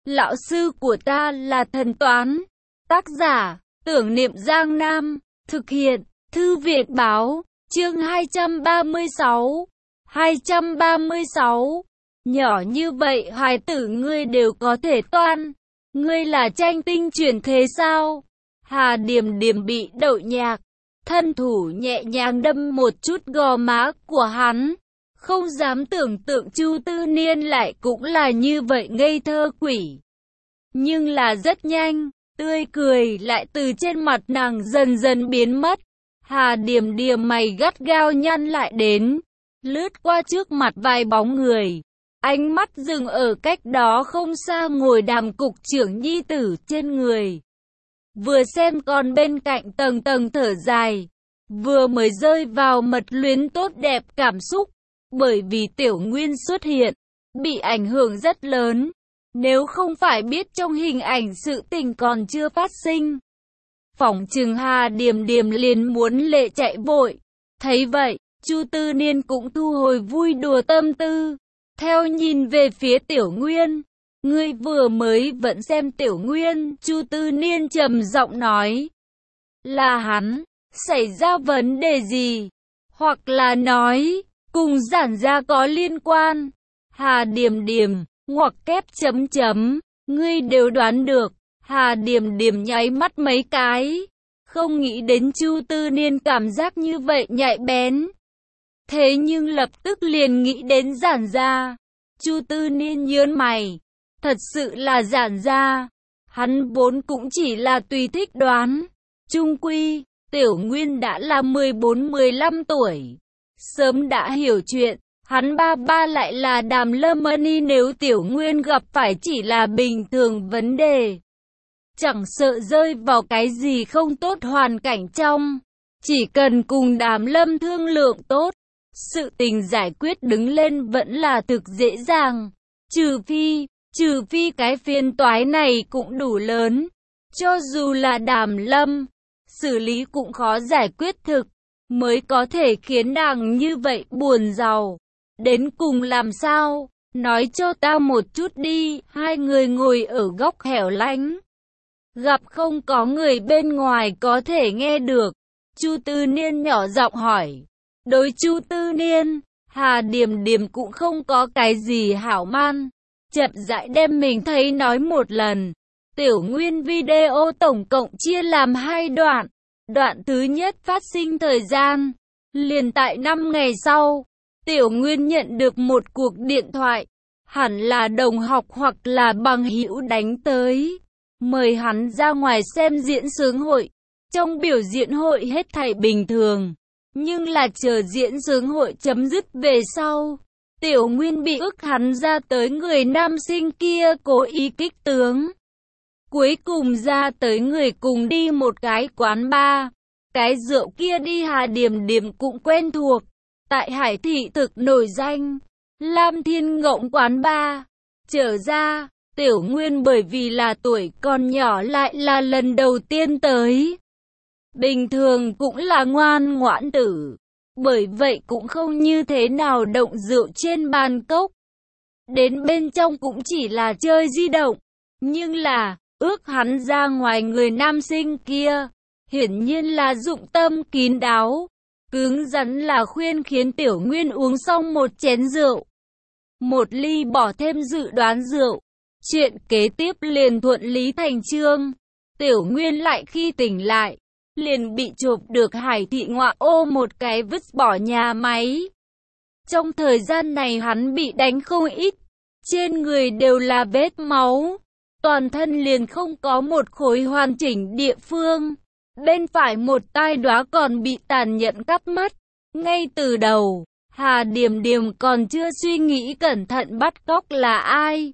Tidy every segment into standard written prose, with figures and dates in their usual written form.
Lão sư của ta là thần toán. Tác giả, Tưởng Niệm Giang Nam. Thực hiện, Thư viện Báo. Chương 236. 236. Nhỏ như vậy hài tử ngươi đều có thể toán. Ngươi là tranh tinh chuyển thế sao? Hà Điềm Điềm bị đậu nhạc. Thân thủ nhẹ nhàng đâm một chút gò má của hắn. Không dám tưởng tượng Chu Tư Niên lại cũng là như vậy ngây thơ quỷ. Nhưng là rất nhanh, tươi cười lại từ trên mặt nàng dần dần biến mất. Hà Điềm Điềm mày gắt gao nhăn lại đến, lướt qua trước mặt vài bóng người. Ánh mắt dừng ở cách đó không xa ngồi Đàm cục trưởng nhi tử trên người. Vừa xem còn bên cạnh tầng tầng thở dài, vừa mới rơi vào mật luyến tốt đẹp cảm xúc. Bởi vì Tiểu Nguyên xuất hiện, bị ảnh hưởng rất lớn. Nếu không phải biết trong hình ảnh sự tình còn chưa phát sinh, phỏng chừng Hà Điềm Điềm liền muốn lệ chạy vội. Thấy vậy, Chu Tư Niên cũng thu hồi vui đùa tâm tư, theo nhìn về phía Tiểu Nguyên. Ngươi vừa mới vẫn xem Tiểu Nguyên, Chu Tư Niên trầm giọng nói. Là hắn, xảy ra vấn đề gì? Hoặc là nói, cùng Giản gia có liên quan? Hà Điềm Điềm, ngoặc kép chấm chấm, ngươi đều đoán được. Hà Điềm Điềm nháy mắt mấy cái, không nghĩ đến Chu Tư Niên cảm giác như vậy nhạy bén. Thế nhưng lập tức liền nghĩ đến Giản gia. Chu Tư Niên nhướng mày, thật sự là Giản gia. Hắn vốn cũng chỉ là tùy thích đoán. Chung quy, Tiểu Nguyên đã là 14-15 tuổi, sớm đã hiểu chuyện. Hắn ba lại là Đàm Lâm Mani, nếu Tiểu Nguyên gặp phải chỉ là bình thường vấn đề, chẳng sợ rơi vào cái gì không tốt hoàn cảnh trong, chỉ cần cùng Đàm Lâm thương lượng tốt, sự tình giải quyết đứng lên vẫn là thực dễ dàng. Trừ phi cái phiền toái này cũng đủ lớn, cho dù là Đàm Lâm, xử lý cũng khó giải quyết thực, mới có thể khiến nàng như vậy buồn giàu. Đến cùng làm sao? Nói cho ta một chút đi. Hai người ngồi ở góc hẻo lánh, gặp không có người bên ngoài có thể nghe được. Chu Tư Niên nhỏ giọng hỏi. Đối Chu Tư Niên, Hà Điềm Điềm cũng không có cái gì hảo man, chậm rãi đem mình thấy nói một lần. Tiểu Nguyên video tổng cộng chia làm 2 đoạn. Đoạn thứ nhất phát sinh thời gian liền tại 5 ngày sau. Tiểu Nguyên nhận được một cuộc điện thoại, hẳn là đồng học hoặc là bằng hữu đánh tới, mời hắn ra ngoài xem diễn xướng hội. Trong biểu diễn hội hết thảy bình thường, nhưng là chờ diễn xướng hội chấm dứt về sau, Tiểu Nguyên bị ức hắn ra tới người nam sinh kia cố ý kích tướng. Cuối cùng ra tới người cùng đi một cái quán bar, cái rượu kia đi Hà Điềm Điềm cũng quen thuộc. Tại Hải Thị thực nổi danh, Lam Thiên Ngộng quán bar. Trở ra, Tiểu Nguyên bởi vì là tuổi còn nhỏ lại là lần đầu tiên tới. Bình thường cũng là ngoan ngoãn tử, bởi vậy cũng không như thế nào động rượu trên bàn cốc. Đến bên trong cũng chỉ là chơi di động, nhưng là ước hắn ra ngoài người nam sinh kia, hiển nhiên là dụng tâm kín đáo. Cứng rắn là khuyên khiến Tiểu Nguyên uống xong một chén rượu, một ly bỏ thêm dự đoán rượu. Chuyện kế tiếp liền thuận lý thành chương. Tiểu Nguyên lại khi tỉnh lại, liền bị chụp được Hải Thị ngoại ô một cái vứt bỏ nhà máy. Trong thời gian này hắn bị đánh không ít, trên người đều là vết máu, toàn thân liền không có một khối hoàn chỉnh địa phương. Bên phải một tai đóa còn bị tàn nhẫn cắt mất. Ngay từ đầu, Hà Điềm Điềm còn chưa suy nghĩ cẩn thận bắt cóc là ai.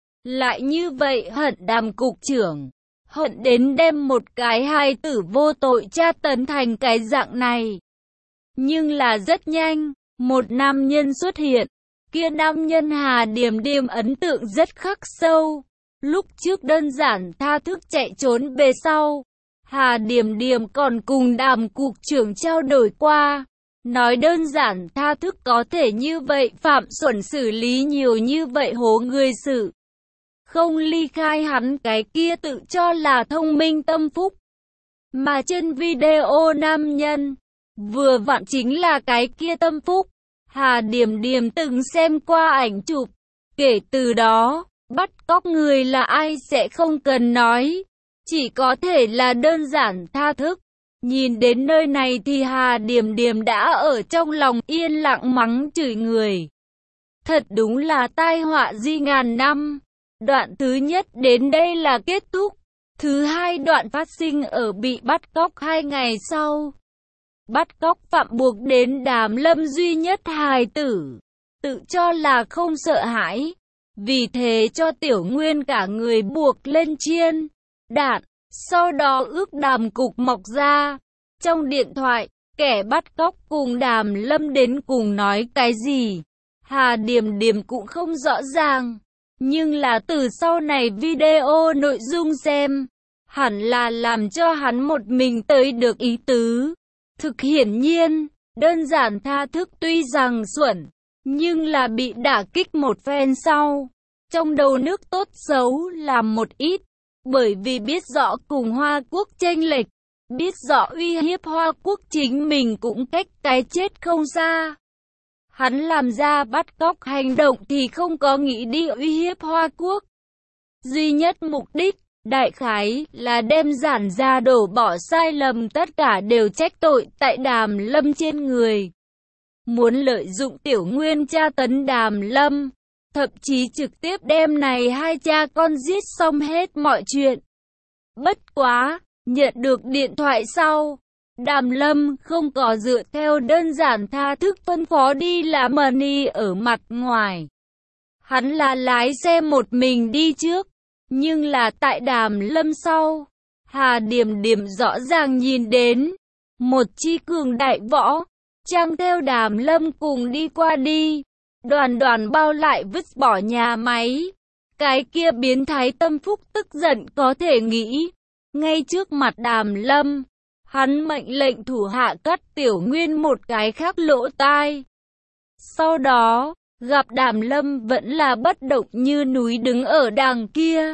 Lại như vậy hận Đàm cục trưởng, hận đến đem một cái hài tử vô tội tra tấn thành cái dạng này. Nhưng là rất nhanh, một nam nhân xuất hiện. Kia nam nhân Hà Điềm Điềm ấn tượng rất khắc sâu. Lúc trước đơn giản tha thức chạy trốn về sau, Hà Điềm Điềm còn cùng Đàm cục trưởng trao đổi qua, nói đơn giản tha thức có thể như vậy, Phạm Xuẩn xử lý nhiều như vậy hố người sự, không ly khai hắn cái kia tự cho là thông minh tâm phúc. Mà trên video nam nhân, vừa vặn chính là cái kia tâm phúc. Hà Điểm Điểm từng xem qua ảnh chụp, kể từ đó, bắt cóc người là ai sẽ không cần nói, chỉ có thể là đơn giản tha thức. Nhìn đến nơi này thì Hà Điểm Điểm đã ở trong lòng yên lặng mắng chửi người. Thật đúng là tai họa di ngàn năm. Đoạn thứ nhất đến đây là kết thúc. Thứ hai đoạn phát sinh ở bị bắt cóc 2 ngày sau. Bắt cóc phạm buộc đến Đàm Lâm duy nhất hài tử. Tự cho là không sợ hãi. Vì thế cho Tiểu Nguyên cả người buộc lên chiên đạn. Sau đó ước Đàm Cục mọc ra. Trong điện thoại, kẻ bắt cóc cùng Đàm Lâm đến cùng nói cái gì, Hà Điểm Điểm cũng không rõ ràng. Nhưng là từ sau này video nội dung xem, hẳn là làm cho hắn một mình tới được ý tứ. Thực hiển nhiên, đơn giản tha thức tuy rằng xuẩn, nhưng là bị đả kích một phen sau. Trong đầu nước tốt xấu làm một ít, bởi vì biết rõ cùng Hoa Quốc chênh lệch, biết rõ uy hiếp Hoa Quốc chính mình cũng cách cái chết không xa. Hắn làm ra bắt cóc hành động thì không có nghĩ đi uy hiếp Hoa Quốc. Duy nhất mục đích, đại khái, là đem giản ra đổ bỏ sai lầm tất cả đều trách tội tại Đàm Lâm trên người. Muốn lợi dụng Tiểu Nguyên tra tấn Đàm Lâm, thậm chí trực tiếp đem này hai cha con giết xong hết mọi chuyện. Bất quá, nhận được điện thoại sau, Đàm Lâm không có dựa theo đơn giản tha thức phân phó đi làm money ở mặt ngoài. Hắn là lái xe một mình đi trước, nhưng là tại Đàm Lâm sau, Hà Điểm Điểm rõ ràng nhìn đến một chi cường đại võ trang theo Đàm Lâm cùng đi qua đi, đoàn đoàn bao lại vứt bỏ nhà máy. Cái kia biến thái tâm phúc tức giận có thể nghĩ, ngay trước mặt Đàm Lâm, hắn mệnh lệnh thủ hạ cắt Tiểu Nguyên một cái khác lỗ tai. Sau đó, gặp Đàm Lâm vẫn là bất động như núi đứng ở đằng kia.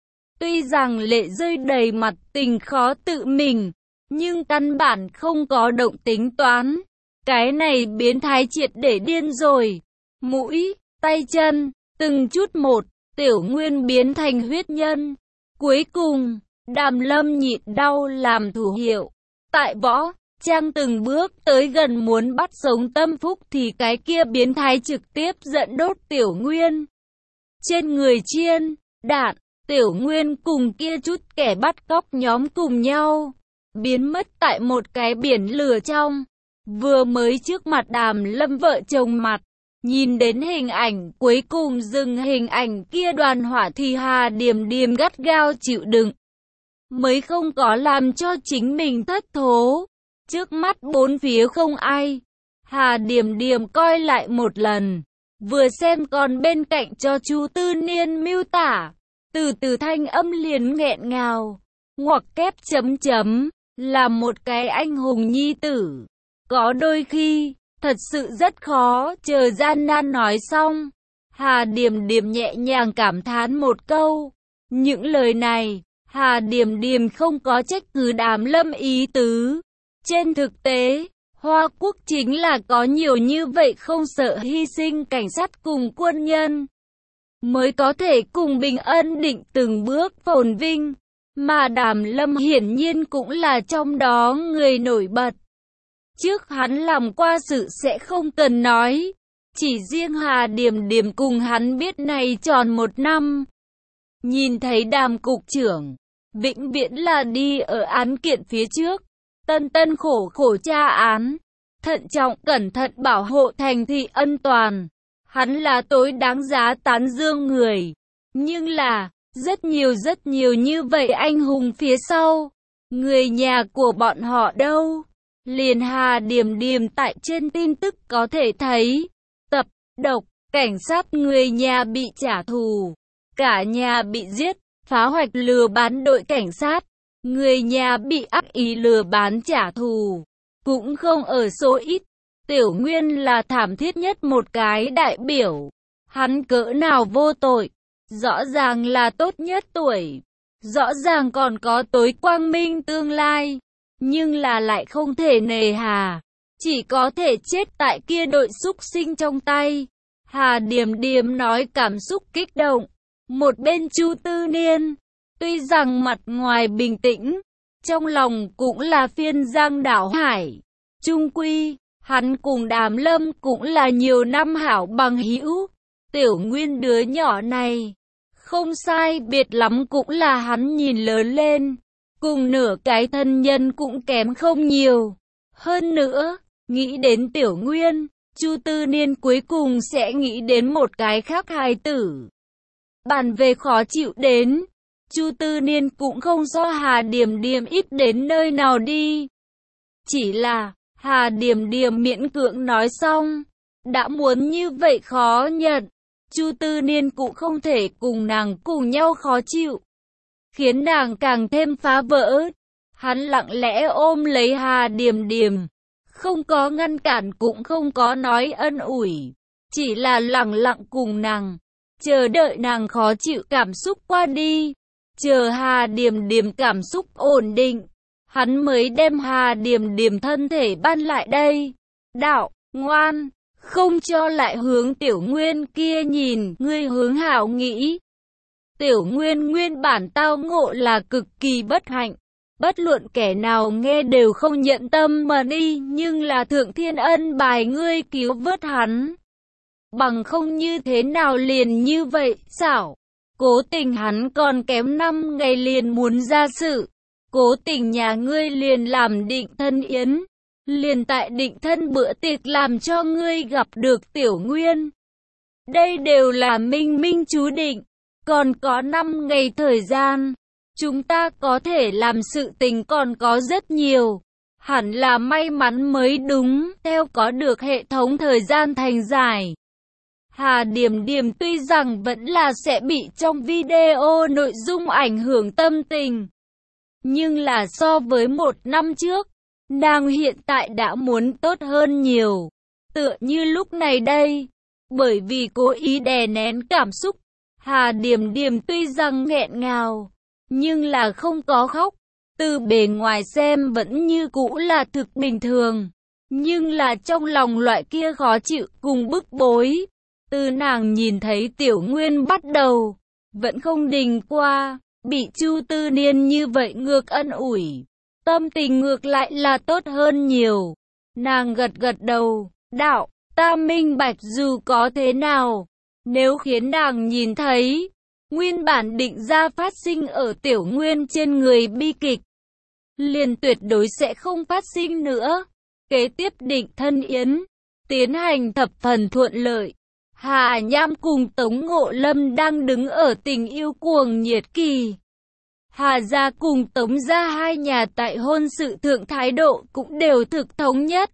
Tuy rằng lệ rơi đầy mặt tình khó tự mình, nhưng căn bản không có động tính toán. Cái này biến thái triệt để điên rồi. Mũi, tay chân, từng chút một, Tiểu Nguyên biến thành huyết nhân. Cuối cùng, Đàm Lâm nhịn đau làm thủ hiệu. Tại võ trang từng bước tới gần muốn bắt sống tâm phúc thì cái kia biến thái trực tiếp giận đốt Tiểu Nguyên. Trên người chiên đạn, Tiểu Nguyên cùng kia chút kẻ bắt cóc nhóm cùng nhau biến mất tại một cái biển lửa trong. Vừa mới trước mặt Đàm Lâm vợ chồng mặt, nhìn đến hình ảnh cuối cùng dừng hình ảnh kia đoàn hỏa thì Hà Điểm Điểm gắt gao chịu đựng, mới không có làm cho chính mình thất thố. Trước mắt bốn phía không ai, Hà Điểm Điểm coi lại một lần, vừa xem còn bên cạnh cho Chu Tư Niên miêu tả, từ từ thanh âm liền nghẹn ngào, ngoặc kép chấm chấm, là một cái anh hùng nhi tử. Có đôi khi, thật sự rất khó, chờ gian nan nói xong, Hà Điểm Điểm nhẹ nhàng cảm thán một câu. Những lời này, Hà Điểm Điểm không có trách cứ Đàm Lâm ý tứ. Trên thực tế, Hoa Quốc chính là có nhiều như vậy không sợ hy sinh cảnh sát cùng quân nhân, mới có thể cùng bình ân định từng bước phồn vinh. Mà Đàm Lâm hiển nhiên cũng là trong đó người nổi bật. Trước hắn làm qua sự sẽ không cần nói, chỉ riêng Hà Điểm Điểm cùng hắn biết này tròn 1 năm. Nhìn thấy Đàm cục trưởng, vĩnh viễn là đi ở án kiện phía trước, tân tân khổ khổ tra án, thận trọng cẩn thận bảo hộ thành thị an toàn. Hắn là tối đáng giá tán dương người. Nhưng là, rất nhiều như vậy anh hùng phía sau, người nhà của bọn họ đâu? Liền Hà Điểm Điểm tại trên tin tức có thể thấy, tập độc, cảnh sát người nhà bị trả thù, cả nhà bị giết, phá hoạch lừa bán đội cảnh sát, người nhà bị ác ý lừa bán trả thù, cũng không ở số ít. Tiểu Nguyên là thảm thiết nhất một cái đại biểu, hắn cỡ nào vô tội, Rõ ràng là tốt nhất tuổi, rõ ràng còn có tối quang minh tương lai, nhưng là lại không thể nề hà, chỉ có thể chết tại kia đội súc sinh trong tay. Hà Điềm Điềm nói cảm xúc kích động. Một bên Chu Tư Niên, tuy rằng mặt ngoài bình tĩnh, trong lòng cũng là phiên giang đảo hải. Chung quy, hắn cùng Đàm Lâm cũng là nhiều năm hảo bằng hữu. Tiểu Nguyên đứa nhỏ này, không sai biệt lắm cũng là hắn nhìn lớn lên, cùng nửa cái thân nhân cũng kém không nhiều. Hơn nữa, nghĩ đến Tiểu Nguyên, Chu Tư Niên cuối cùng sẽ nghĩ đến một cái khác hài tử. Bàn về khó chịu đến, Chu Tư Niên cũng không do Hà Điềm Điềm ít đến nơi nào đi. Chỉ là, Hà Điềm Điềm miễn cưỡng nói xong, đã muốn như vậy khó nhận, Chu Tư Niên cũng không thể cùng nàng cùng nhau khó chịu, khiến nàng càng thêm phá vỡ. Hắn lặng lẽ ôm lấy Hà Điềm Điềm, không có ngăn cản cũng không có nói ân ủi, chỉ là lặng lặng cùng nàng, chờ đợi nàng khó chịu cảm xúc qua đi, chờ Hà Điềm Điềm cảm xúc ổn định, hắn mới đem Hà Điềm Điềm thân thể ban lại đây. Đạo, ngoan, không cho lại hướng Tiểu Nguyên kia nhìn, ngươi hướng hảo nghĩ. Tiểu Nguyên nguyên bản tao ngộ là cực kỳ bất hạnh, bất luận kẻ nào nghe đều không nhận tâm mà đi, nhưng là Thượng Thiên ân bài ngươi cứu vớt hắn. Bằng không như thế nào liền như vậy, xảo. Cố tình hắn còn kém 5 ngày liền muốn ra sự. Cố tình nhà ngươi liền làm định thân yến. Liền tại định thân bữa tiệc làm cho ngươi gặp được Tiểu Nguyên. Đây đều là minh minh chú định. Còn có 5 ngày thời gian. Chúng ta có thể làm sự tình còn có rất nhiều. Hẳn là may mắn mới đúng. Theo có được hệ thống thời gian thành giải. Hà Điềm Điềm tuy rằng vẫn là sẽ bị trong video nội dung ảnh hưởng tâm tình. Nhưng là so với 1 năm trước, nàng hiện tại đã muốn tốt hơn nhiều. Tựa như lúc này đây, bởi vì cố ý đè nén cảm xúc, Hà Điềm Điềm tuy rằng nghẹn ngào, nhưng là không có khóc. Từ bề ngoài xem vẫn như cũ là thực bình thường. Nhưng là trong lòng loại kia khó chịu cùng bức bối. Từ nàng nhìn thấy Tiểu Nguyên bắt đầu, vẫn không đình qua, bị Chu Tư Niên như vậy ngược ân ủi. Tâm tình ngược lại là tốt hơn nhiều. Nàng gật gật đầu, đạo, ta minh bạch dù có thế nào. Nếu khiến nàng nhìn thấy, nguyên bản định ra phát sinh ở Tiểu Nguyên trên người bi kịch, liền tuyệt đối sẽ không phát sinh nữa. Kế tiếp định thân yến, tiến hành thập phần thuận lợi. Hà Nham cùng Tống Ngộ Lâm đang đứng ở tình yêu cuồng nhiệt kỳ. Hà gia cùng Tống gia hai nhà tại hôn sự thượng thái độ cũng đều thực thống nhất.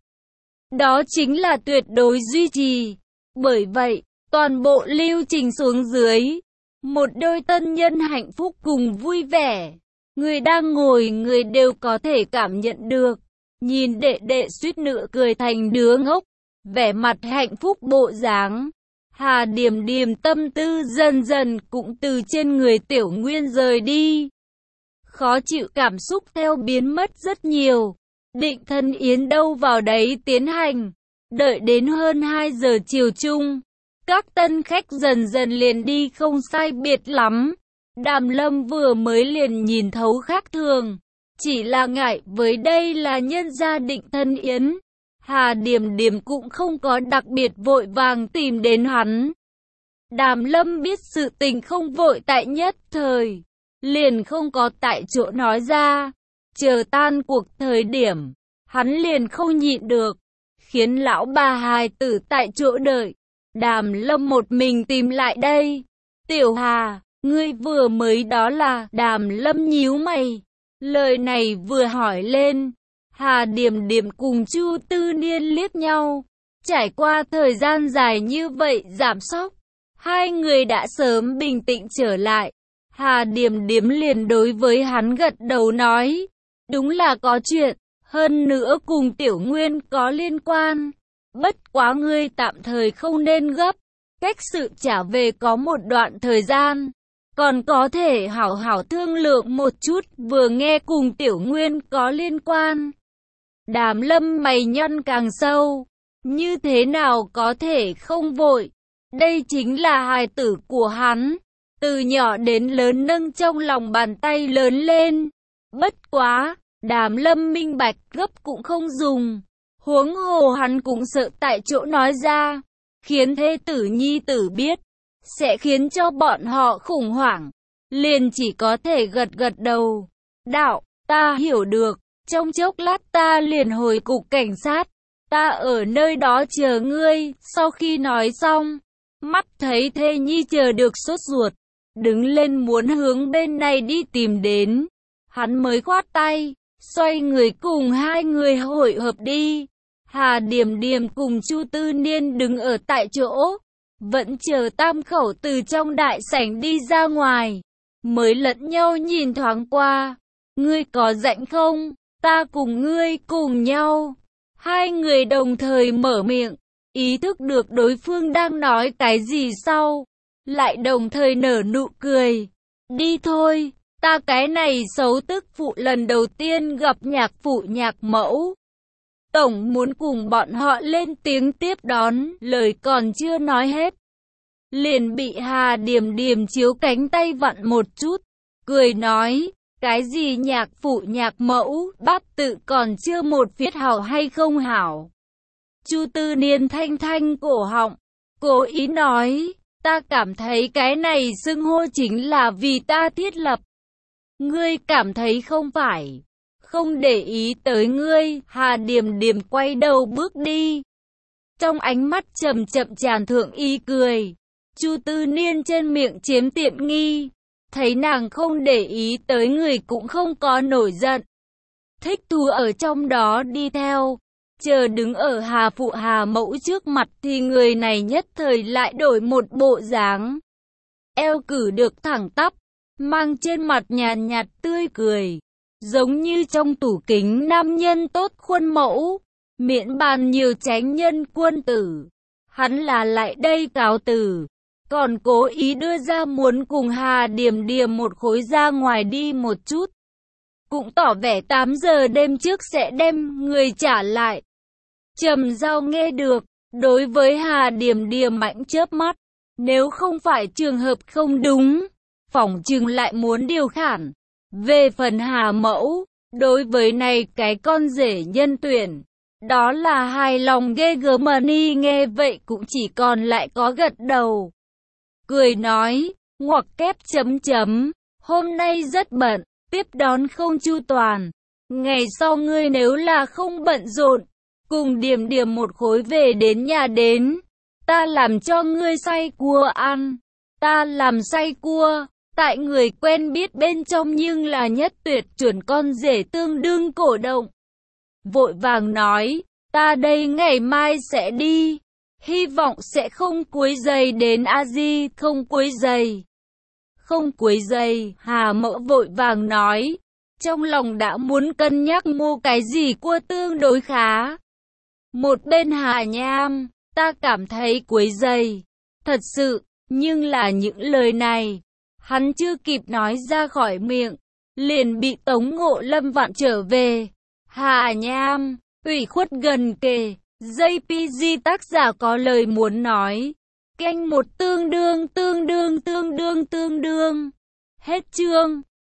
Đó chính là tuyệt đối duy trì. Bởi vậy, toàn bộ lưu trình xuống dưới. Một đôi tân nhân hạnh phúc cùng vui vẻ. Người đang ngồi người đều có thể cảm nhận được. Nhìn đệ đệ suýt nữa cười thành đứa ngốc. Vẻ mặt hạnh phúc bộ dáng. Hà Điềm Điềm tâm tư dần dần cũng từ trên người Tiểu Nguyên rời đi. Khó chịu cảm xúc theo biến mất rất nhiều. Định thân yến đâu vào đấy tiến hành. Đợi đến hơn 2 giờ chiều chung, các tân khách dần dần liền đi không sai biệt lắm. Đàm Lâm vừa mới liền nhìn thấu khác thường. Chỉ là ngại với đây là nhân gia định thân yến. Hà Điềm Điềm cũng không có đặc biệt vội vàng tìm đến hắn. Đàm Lâm biết sự tình không vội tại nhất thời, liền không có tại chỗ nói ra. Chờ tan cuộc thời điểm, hắn liền không nhịn được, khiến lão bà hài tử tại chỗ đợi. Đàm Lâm một mình tìm lại đây. Tiểu Hà, ngươi vừa mới đó là? Đàm Lâm nhíu mày. Lời này vừa hỏi lên, Hà Điềm Điềm cùng Chu Tư Niên liếc nhau. Trải qua thời gian dài như vậy giảm sốc, hai người đã sớm bình tĩnh trở lại. Hà Điềm Điềm liền đối với hắn gật đầu nói, đúng là có chuyện, hơn nữa cùng Tiểu Nguyên có liên quan. Bất quá ngươi tạm thời không nên gấp, cách sự trả về có một đoạn thời gian, còn có thể hảo hảo thương lượng một chút, vừa nghe cùng Tiểu Nguyên có liên quan. Đàm Lâm mày nhăn càng sâu, như thế nào có thể không vội, đây chính là hài tử của hắn, từ nhỏ đến lớn nâng trong lòng bàn tay lớn lên. Bất quá, Đàm Lâm minh bạch gấp cũng không dùng, huống hồ hắn cũng sợ tại chỗ nói ra, khiến thê tử nhi tử biết, sẽ khiến cho bọn họ khủng hoảng, liền chỉ có thể gật gật đầu. Đạo, ta hiểu được, trong chốc lát ta liền hồi cục cảnh sát, ta ở nơi đó chờ ngươi. Sau khi nói xong, mắt thấy thê nhi chờ được sốt ruột, đứng lên muốn hướng bên này đi tìm đến, hắn mới khoát tay, xoay người cùng hai người hội hợp đi. Hà Điềm Điềm cùng Chu Tư Niên đứng ở tại chỗ, vẫn chờ tam khẩu từ trong đại sảnh đi ra ngoài, mới lẫn nhau nhìn thoáng qua. Ngươi có rảnh không? Ta cùng ngươi cùng nhau. Hai người đồng thời mở miệng, ý thức được đối phương đang nói cái gì sau, lại đồng thời nở nụ cười. Đi thôi, ta cái này xấu tức phụ lần đầu tiên gặp nhạc phụ nhạc mẫu. Tổng muốn cùng bọn họ lên tiếng tiếp đón, lời còn chưa nói hết, liền bị Hà Điềm Điềm chiếu cánh tay vặn một chút, cười nói, cái gì nhạc phụ nhạc mẫu, báp tự còn chưa một viết hảo hay không hảo. Chu Tư Niên thanh thanh cổ họng, cố ý nói, ta cảm thấy cái này xưng hô chính là vì ta thiết lập. Ngươi cảm thấy không phải? Không để ý tới ngươi. Hà Điềm Điềm quay đầu bước đi, trong ánh mắt chậm chậm tràn thượng ý cười. Chu Tư Niên trên miệng chiếm tiện nghi, thấy nàng không để ý tới người cũng không có nổi giận, thích thú ở trong đó đi theo. Chờ đứng ở Hà phụ Hà mẫu trước mặt thì người này nhất thời lại đổi một bộ dáng, eo cử được thẳng tắp, mang trên mặt nhàn nhạt tươi cười, giống như trong tủ kính nam nhân tốt khuôn mẫu, miễn bàn nhiều chánh nhân quân tử. Hắn là lại đây cáo từ, còn cố ý đưa ra muốn cùng Hà Điềm Điềm một khối ra ngoài đi một chút, cũng tỏ vẻ 8 giờ đêm trước sẽ đem người trả lại. Trầm Giao nghe được, đối với Hà Điềm Điềm mãnh chớp mắt, nếu không phải trường hợp không đúng, phỏng chừng lại muốn điều khản. Về phần Hà mẫu, đối với này cái con rể nhân tuyển, đó là hài lòng ghê gớm. Ni nghe vậy cũng chỉ còn lại có gật đầu, cười nói, ngoặc kép chấm chấm, hôm nay rất bận, tiếp đón không chu toàn, ngày sau ngươi nếu là không bận rộn, cùng Điềm Điềm một khối về đến nhà đến, ta làm cho ngươi xay cua ăn. Ta làm xay cua, tại người quen biết bên trong nhưng là nhất tuyệt chuẩn con rể tương đương cổ động. Vội vàng nói, ta đây ngày mai sẽ đi, hy vọng sẽ không quấy rầy đến a di. Không quấy rầy. Không quấy rầy. Hà mẫu vội vàng nói, trong lòng đã muốn cân nhắc mua cái gì cua tương đối khá. Một bên Hà Nham, ta cảm thấy quấy rầy, thật sự, nhưng là những lời này, hắn chưa kịp nói ra khỏi miệng, liền bị Tống Ngộ Lâm vặn trở về. Hà Nham, ủy khuất gần kề, JPG tác giả có lời muốn nói. Canh một tương đương. Hết chương.